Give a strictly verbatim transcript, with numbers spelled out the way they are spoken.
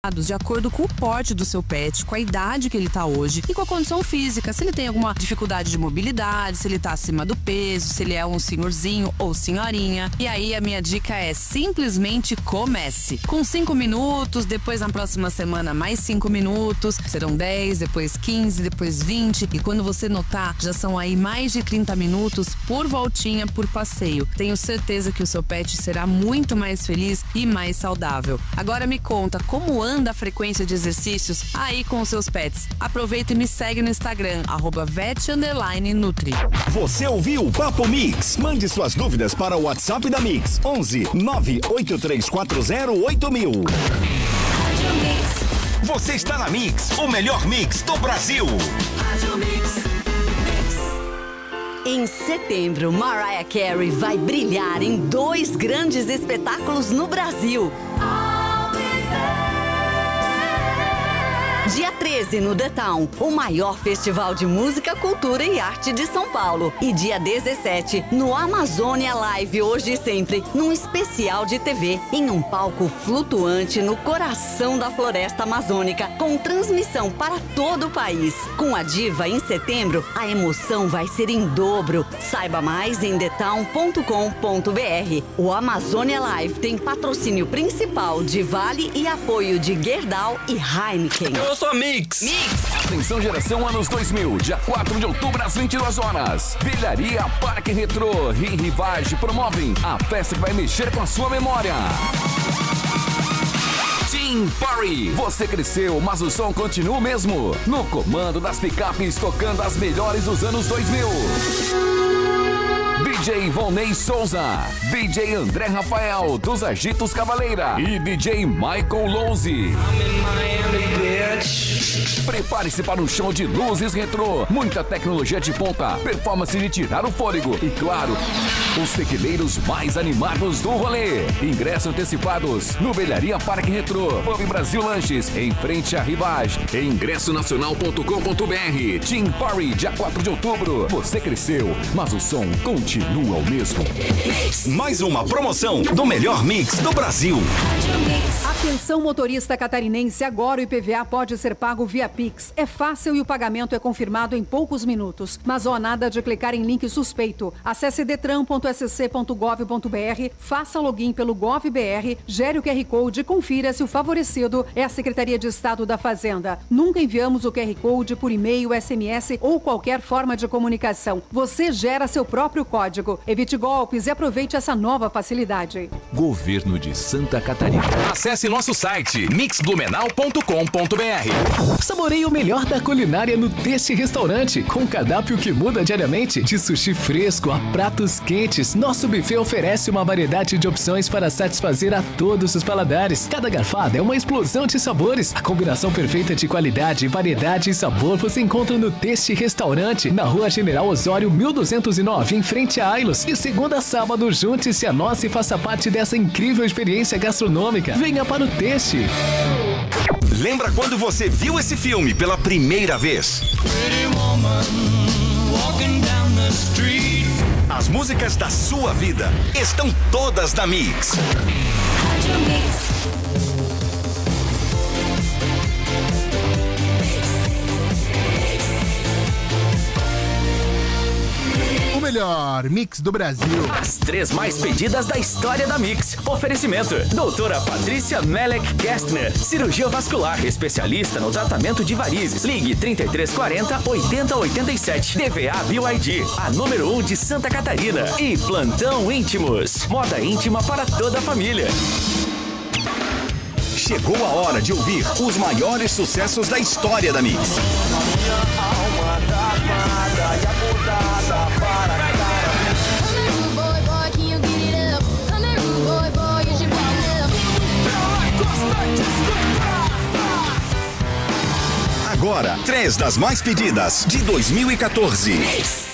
de acordo com o porte do seu pet, com a idade que ele tá hoje e com a condição física, se ele tem alguma dificuldade de mobilidade, se ele tá acima do peso, se ele é um senhorzinho ou senhorinha. E aí a minha dica é simplesmente comece. Com cinco minutos, depois na próxima semana mais cinco minutos, serão dez, depois quinze, depois vinte. E quando você notar, já são aí mais de trinta minutos por voltinha, por passeio. Tenho certeza que o seu pet será muito mais feliz e mais saudável. Agora me conta, como anda a frequência de exercícios aí com os seus pets? Aproveita e me segue no Instagram, arroba vet underline nutri. Você ouviu o Papo Mix? Mande suas dúvidas para o WhatsApp da Mix, onze nove oito três quatro zero oito mil. Você está na Mix, o melhor mix do Brasil. Em setembro, Mariah Carey vai brilhar em dois grandes espetáculos no Brasil. Dia treze, no The Town, o maior festival de música, cultura e arte de São Paulo. E dia dezessete, no Amazônia Live, hoje e sempre, num especial de T V, em um palco flutuante no coração da floresta amazônica, com transmissão para todo o país. Com a diva em setembro, a emoção vai ser em dobro. Saiba mais em the town ponto com ponto b r. O Amazônia Live tem patrocínio principal de Vale e apoio de Gerdau e Heineken. Eu sou a Mix. Mix. Atenção, geração anos dois mil, dia quatro de outubro às vinte e duas horas. Velharia Parque Retrô e Rivage promovem a festa que vai mexer com a sua memória. Tim Parry, você cresceu, mas o som continua o mesmo. No comando das picapes, tocando as melhores dos anos dois mil. D J Vonei Souza, D J André Rafael, dos Agitos Cavaleira e D J Michael Lose. Prepare-se para um show de luzes retrô, muita tecnologia de ponta, performance de tirar o fôlego e, claro, os tequileiros mais animados do rolê. Ingressos antecipados no Velharia Parque Retrô, Pub Brasil Lanches, em frente à Rivage, em ingresso nacional ponto com ponto b r. Tim Parry, dia quatro de outubro. Você cresceu, mas o som continua o mesmo. Mais uma promoção do melhor mix do Brasil. Atenção, motorista catarinense, agora o I P V A pode ser pago via Pix. É fácil e o pagamento é confirmado em poucos minutos. Mas ó, nada de clicar em link suspeito. Acesse detran ponto s c ponto gov ponto b r, faça login pelo GovBR, gere o Q R Code e confira se o favorecido é a Secretaria de Estado da Fazenda. Nunca enviamos o Q R Code por e-mail, S M S ou qualquer forma de comunicação. Você gera seu próprio código. Evite golpes e aproveite essa nova facilidade. Governo de Santa Catarina. Acesse nosso site mix blumenau ponto com ponto b r. Saboreie o melhor da culinária no Taste Restaurante, com cardápio que muda diariamente, de sushi fresco a pratos quentes. Nosso buffet oferece uma variedade de opções para satisfazer a todos os paladares. Cada garfada é uma explosão de sabores. A combinação perfeita de qualidade, variedade e sabor você encontra no Taste Restaurante, na Rua General Osório mil duzentos e nove, em frente a Ailos. E segunda a sábado, junte-se a nós e faça parte dessa incrível experiência gastronômica. Venha para o Taste. Lembra quando você viu esse filme pela primeira vez? As músicas da sua vida estão todas na Mix. O melhor mix do Brasil. As três mais pedidas da história da Mix. Oferecimento: doutora Patrícia Melek Kestner, cirurgia vascular, especialista no tratamento de varizes. Ligue trinta e três quarenta, oitenta oitenta e sete. D V A B Y D, a número um de Santa Catarina. E Plantão Íntimos, moda íntima para toda a família. Chegou a hora de ouvir os maiores sucessos da história da Mix. Agora, três das mais pedidas de dois mil e quatorze.